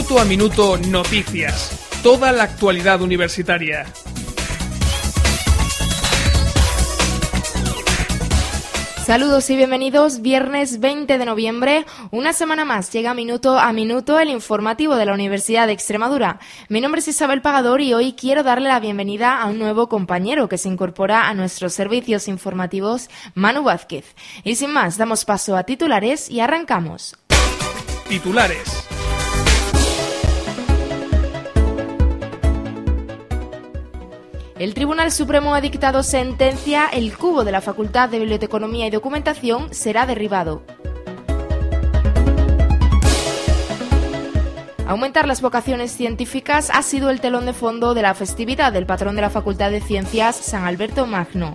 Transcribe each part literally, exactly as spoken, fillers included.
Minuto a Minuto Noticias. Toda la actualidad universitaria. Saludos y bienvenidos, viernes veinte de noviembre, una semana más llega Minuto a Minuto el informativo de la Universidad de Extremadura. Mi nombre es Isabel Pagador y hoy quiero darle la bienvenida a un nuevo compañero que se incorpora a nuestros servicios informativos, Manu Vázquez. Y sin más, damos paso a titulares y arrancamos. Titulares. El Tribunal Supremo ha dictado sentencia, el cubo de la Facultad de Biblioteconomía y Documentación será derribado. Aumentar las vocaciones científicas ha sido el telón de fondo de la festividad del patrón de la Facultad de Ciencias, San Alberto Magno.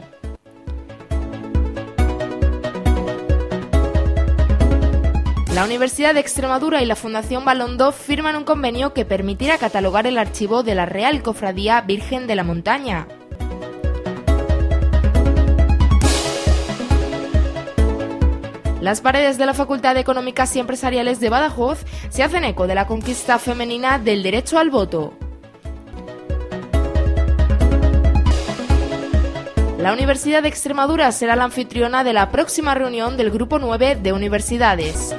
La Universidad de Extremadura y la Fundación Balondo firman un convenio que permitirá catalogar el archivo de la Real Cofradía Virgen de la Montaña. Las paredes de la Facultad de Económicas y Empresariales de Badajoz se hacen eco de la conquista femenina del derecho al voto. La Universidad de Extremadura será la anfitriona de la próxima reunión del Grupo nueve de Universidades.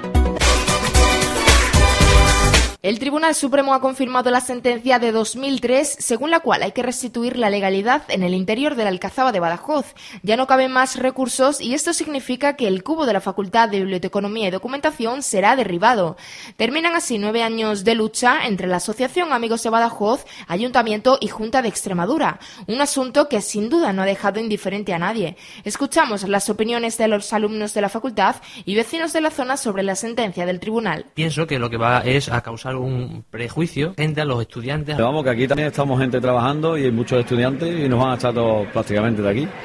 El Tribunal Supremo ha confirmado la sentencia de dos mil tres, según la cual hay que restituir la legalidad en el interior de la Alcazaba de Badajoz. Ya no caben más recursos y esto significa que el cubo de la Facultad de Biblioteconomía y Documentación será derribado. Terminan así nueve años de lucha entre la Asociación Amigos de Badajoz, Ayuntamiento y Junta de Extremadura, un asunto que sin duda no ha dejado indiferente a nadie. Escuchamos las opiniones de los alumnos de la facultad y vecinos de la zona sobre la sentencia del tribunal. Pienso que lo que va es a causar un prejuicio frente a los estudiantes. Pero vamos, que aquí también estamos gente trabajando y hay muchos estudiantes y nos van a echar todos prácticamente de aquí.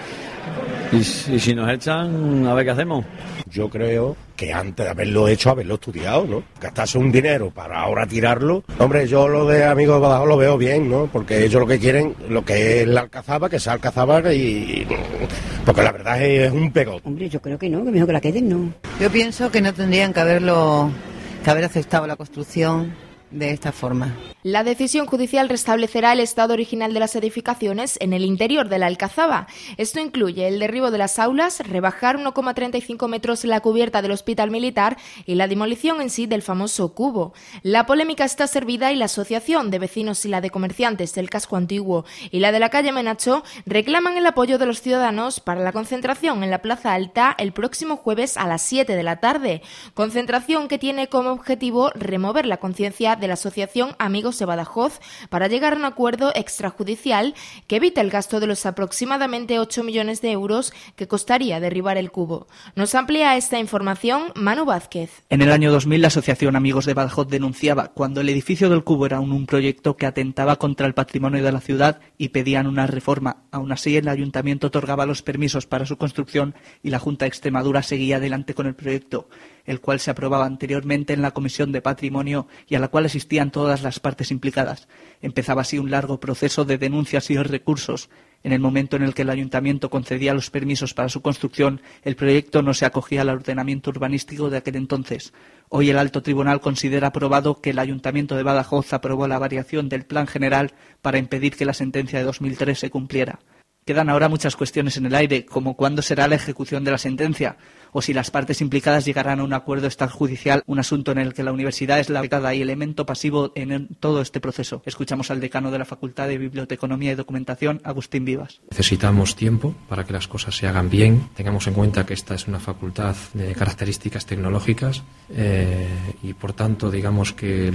Y, y si nos echan, a ver qué hacemos. Yo creo que antes de haberlo hecho, haberlo estudiado, ¿no? Gastarse un dinero para ahora tirarlo. Hombre, yo lo de Amigos de Badajoz lo veo bien, ¿no? Porque ellos lo que quieren, lo que es la Alcazaba, que sea Alcazaba y... Porque la verdad es un pegón. Hombre, yo creo que no, que mejor que la queden, no. Yo pienso que no tendrían que haberlo, que haber aceptado la construcción de esta forma. La decisión judicial restablecerá el estado original de las edificaciones en el interior de la Alcazaba. Esto incluye el derribo de las aulas, rebajar uno coma treinta y cinco metros la cubierta del Hospital Militar y la demolición en sí del famoso cubo. La polémica está servida y la Asociación de Vecinos y la de Comerciantes del Casco Antiguo y la de la calle Menacho reclaman el apoyo de los ciudadanos para la concentración en la Plaza Alta el próximo jueves a las siete de la tarde. Concentración que tiene como objetivo remover la conciencia de la Asociación Amigos de Badajoz para llegar a un acuerdo extrajudicial que evite el gasto de los aproximadamente ocho millones de euros que costaría derribar el cubo. Nos amplía esta información Manu Vázquez. En el año dos mil, la Asociación Amigos de Badajoz denunciaba cuando el edificio del cubo era un, un proyecto que atentaba contra el patrimonio de la ciudad y pedían una reforma. Aún así, el Ayuntamiento otorgaba los permisos para su construcción y la Junta de Extremadura seguía adelante con el proyecto, el cual se aprobaba anteriormente en la Comisión de Patrimonio y a la cual asistían todas las partes implicadas. Empezaba así un largo proceso de denuncias y recursos. En el momento en el que el Ayuntamiento concedía los permisos para su construcción, el proyecto no se acogía al ordenamiento urbanístico de aquel entonces. Hoy el Alto Tribunal considera aprobado que el Ayuntamiento de Badajoz aprobó la variación del Plan General para impedir que la sentencia de dos mil tres se cumpliera. Quedan ahora muchas cuestiones en el aire, como cuándo será la ejecución de la sentencia, o si las partes implicadas llegarán a un acuerdo extrajudicial, un asunto en el que la universidad es la becada y elemento pasivo en todo este proceso. Escuchamos al decano de la Facultad de Biblioteconomía y Documentación, Agustín Vivas. Necesitamos tiempo para que las cosas se hagan bien. Tengamos en cuenta que esta es una facultad de características tecnológicas eh, y, por tanto, digamos que el,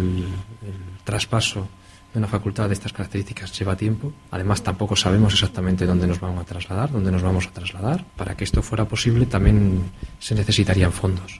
el traspaso de una facultad de estas características lleva tiempo. Además, tampoco sabemos exactamente dónde nos vamos a trasladar, dónde nos vamos a trasladar. Para que esto fuera posible también se necesitarían fondos.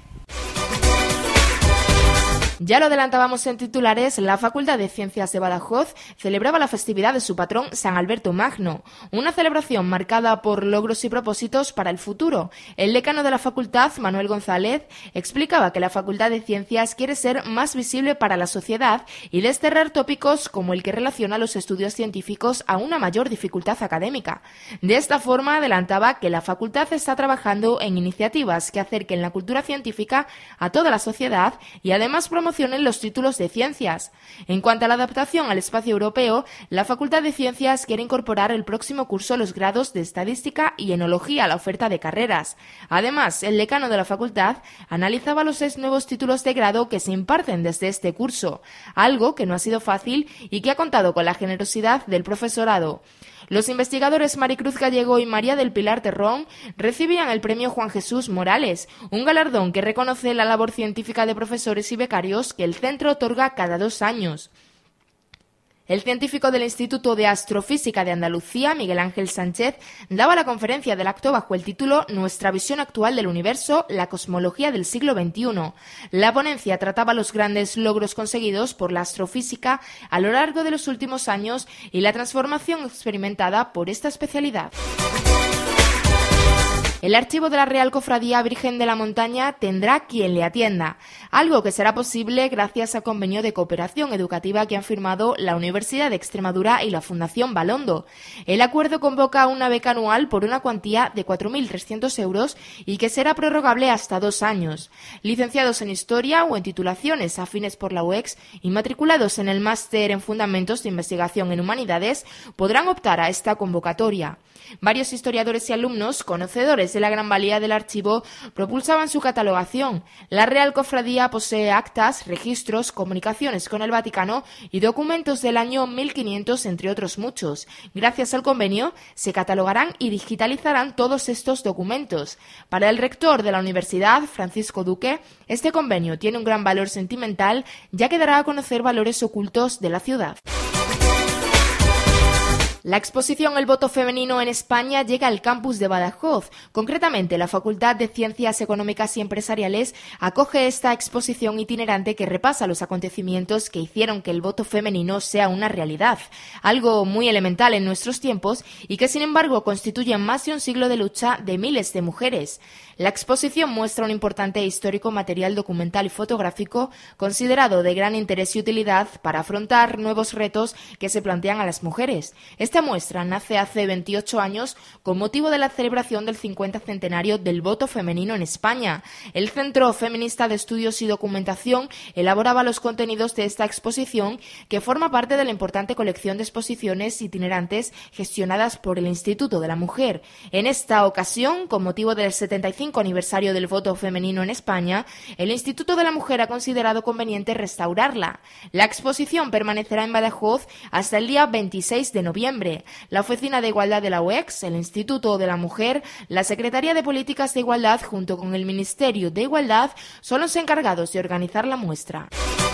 Ya lo adelantábamos en titulares, la Facultad de Ciencias de Badajoz celebraba la festividad de su patrón San Alberto Magno, una celebración marcada por logros y propósitos para el futuro. El decano de la facultad, Manuel González, explicaba que la Facultad de Ciencias quiere ser más visible para la sociedad y desterrar tópicos como el que relaciona los estudios científicos a una mayor dificultad académica. De esta forma, adelantaba que la facultad está trabajando en iniciativas que acerquen la cultura científica a toda la sociedad y además promocionan promocionen los títulos de ciencias. En cuanto a la adaptación al espacio europeo, la Facultad de Ciencias quiere incorporar el próximo curso los grados de Estadística y Enología a la oferta de carreras. Además, el decano de la facultad analizaba los seis nuevos títulos de grado que se imparten desde este curso, algo que no ha sido fácil y que ha contado con la generosidad del profesorado. Los investigadores Maricruz Gallego y María del Pilar Terrón recibían el premio Juan Jesús Morales, un galardón que reconoce la labor científica de profesores y becarios que el centro otorga cada dos años. El científico del Instituto de Astrofísica de Andalucía, Miguel Ángel Sánchez, daba la conferencia del acto bajo el título Nuestra visión actual del universo, la cosmología del siglo veintiuno. La ponencia trataba los grandes logros conseguidos por la astrofísica a lo largo de los últimos años y la transformación experimentada por esta especialidad. El archivo de la Real Cofradía Virgen de la Montaña tendrá quien le atienda, algo que será posible gracias al convenio de cooperación educativa que han firmado la Universidad de Extremadura y la Fundación Balondo. El acuerdo convoca una beca anual por una cuantía de cuatro mil trescientos euros y que será prorrogable hasta dos años. Licenciados en Historia o en titulaciones afines por la U E X y matriculados en el Máster en Fundamentos de Investigación en Humanidades podrán optar a esta convocatoria. Varios historiadores y alumnos, conocedores de la gran valía del archivo, propulsaban su catalogación. La Real Cofradía posee actas, registros, comunicaciones con el Vaticano y documentos del año mil quinientos, entre otros muchos. Gracias al convenio, se catalogarán y digitalizarán todos estos documentos. Para el rector de la universidad, Francisco Duque, este convenio tiene un gran valor sentimental, ya que dará a conocer valores ocultos de la ciudad. La exposición El voto femenino en España llega al campus de Badajoz. Concretamente, la Facultad de Ciencias Económicas y Empresariales acoge esta exposición itinerante que repasa los acontecimientos que hicieron que el voto femenino sea una realidad, algo muy elemental en nuestros tiempos y que, sin embargo, constituye más de un siglo de lucha de miles de mujeres. La exposición muestra un importante e histórico material documental y fotográfico considerado de gran interés y utilidad para afrontar nuevos retos que se plantean a las mujeres. Esta muestra nace hace veintiocho años con motivo de la celebración del cincuenta centenario del voto femenino en España. El Centro Feminista de Estudios y Documentación elaboraba los contenidos de esta exposición, que forma parte de la importante colección de exposiciones itinerantes gestionadas por el Instituto de la Mujer. En esta ocasión, con motivo del setenta y cinco aniversario del voto femenino en España, el Instituto de la Mujer ha considerado conveniente restaurarla. La exposición permanecerá en Badajoz hasta el día veintiséis de noviembre. La Oficina de Igualdad de la U E X, el Instituto de la Mujer, la Secretaría de Políticas de Igualdad junto con el Ministerio de Igualdad son los encargados de organizar la muestra.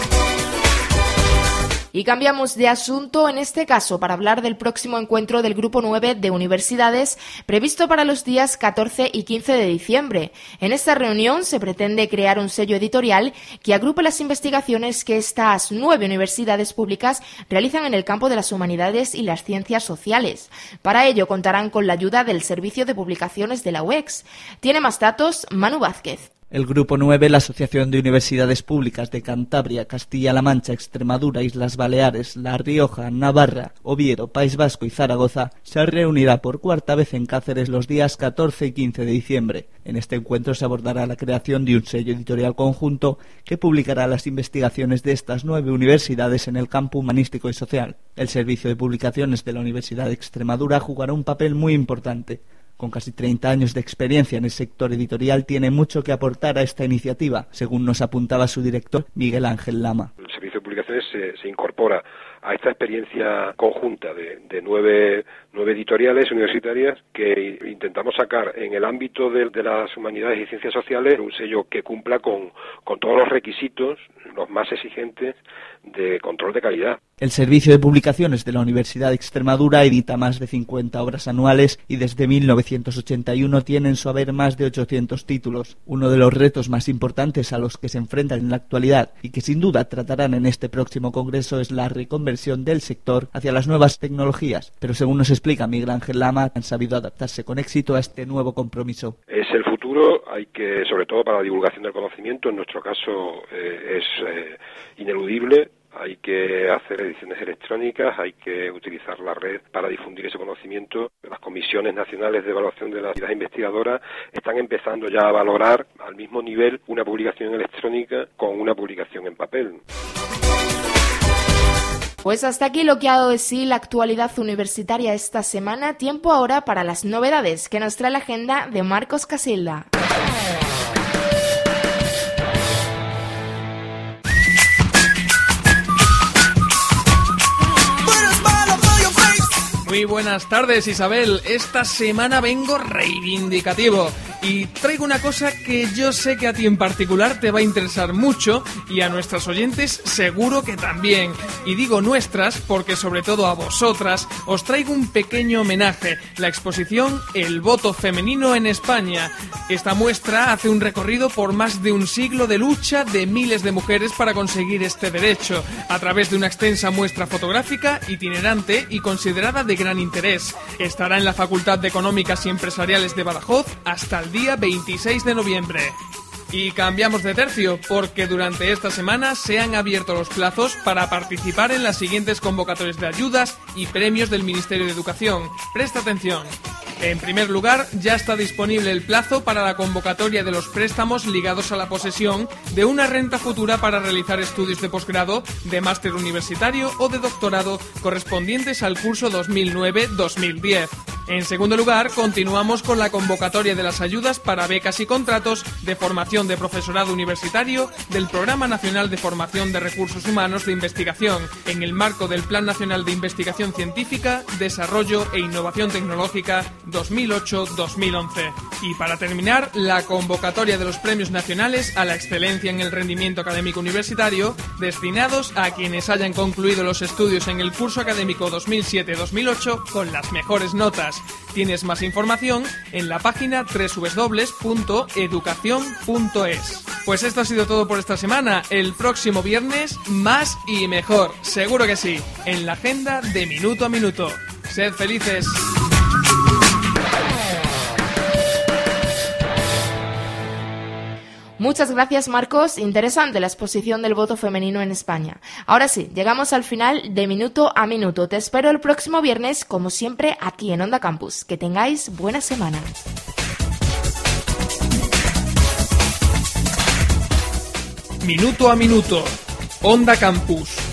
Y cambiamos de asunto, en este caso para hablar del próximo encuentro del Grupo nueve de Universidades previsto para los días catorce y quince de diciembre. En esta reunión se pretende crear un sello editorial que agrupe las investigaciones que estas nueve universidades públicas realizan en el campo de las humanidades y las ciencias sociales. Para ello contarán con la ayuda del Servicio de Publicaciones de la U E X. Tiene más datos Manu Vázquez. El Grupo nueve, la Asociación de Universidades Públicas de Cantabria, Castilla-La Mancha, Extremadura, Islas Baleares, La Rioja, Navarra, Oviedo, País Vasco y Zaragoza, se reunirá por cuarta vez en Cáceres los días catorce y quince de diciembre. En este encuentro se abordará la creación de un sello editorial conjunto que publicará las investigaciones de estas nueve universidades en el campo humanístico y social. El Servicio de Publicaciones de la Universidad de Extremadura jugará un papel muy importante. Con casi treinta años de experiencia en el sector editorial, tiene mucho que aportar a esta iniciativa, según nos apuntaba su director, Miguel Ángel Lama. El Servicio de Publicaciones se, se incorpora a esta experiencia conjunta de, de nueve, nueve editoriales universitarias que intentamos sacar en el ámbito de, de las humanidades y ciencias sociales un sello que cumpla con, con todos los requisitos, los más exigentes, de control de calidad. El Servicio de Publicaciones de la Universidad de Extremadura edita más de cincuenta obras anuales y desde mil novecientos ochenta y uno tiene en su haber más de ochocientos títulos. Uno de los retos más importantes a los que se enfrentan en la actualidad y que sin duda tratarán en este próximo congreso es la reconversión del sector hacia las nuevas tecnologías. Pero según nos explica Miguel Ángel Lama, han sabido adaptarse con éxito a este nuevo compromiso. Es el futuro, hay que, sobre todo para la divulgación del conocimiento, en nuestro caso eh, es eh, ineludible. Hay que hacer ediciones electrónicas, hay que utilizar la red para difundir ese conocimiento. Las comisiones nacionales de evaluación de las actividades investigadoras están empezando ya a valorar al mismo nivel una publicación electrónica con una publicación en papel. Pues hasta aquí lo que ha dado de sí la actualidad universitaria esta semana. Tiempo ahora para las novedades que nos trae la agenda de Marcos Casilda. Muy buenas tardes, Isabel. Esta semana vengo reivindicativo y traigo una cosa que yo sé que a ti en particular te va a interesar mucho y a nuestras oyentes seguro que también. Y digo nuestras porque sobre todo a vosotras os traigo un pequeño homenaje, la exposición El voto femenino en España. Esta muestra hace un recorrido por más de un siglo de lucha de miles de mujeres para conseguir este derecho, a través de una extensa muestra fotográfica, itinerante y considerada de gran interés. Estará en la Facultad de Económicas y Empresariales de Badajoz hasta el día veintiséis de noviembre. Y cambiamos de tercio, porque durante esta semana se han abierto los plazos para participar en las siguientes convocatorias de ayudas y premios del Ministerio de Educación. Presta atención. En primer lugar, ya está disponible el plazo para la convocatoria de los préstamos ligados a la posesión de una renta futura para realizar estudios de posgrado, de máster universitario o de doctorado correspondientes al curso dos mil nueve dos mil diez. En segundo lugar, continuamos con la convocatoria de las ayudas para becas y contratos de formación de profesorado universitario del Programa Nacional de Formación de Recursos Humanos de Investigación, en el marco del Plan Nacional de Investigación Científica, Desarrollo e Innovación Tecnológica dos mil ocho dos mil once. Y para terminar, la convocatoria de los premios nacionales a la excelencia en el rendimiento académico universitario, destinados a quienes hayan concluido los estudios en el curso académico dos mil siete dos mil ocho con las mejores notas. Tienes más información en la página doble u doble u doble u punto educación punto es. Pues esto ha sido todo por esta semana. El próximo viernes, más y mejor. Seguro que sí. En la agenda de Minuto a Minuto. Sed felices. Muchas gracias, Marcos. Interesante la exposición del voto femenino en España. Ahora sí, llegamos al final de Minuto a Minuto. Te espero el próximo viernes, como siempre, aquí en Onda Campus. Que tengáis buena semana. Minuto a Minuto. Onda Campus.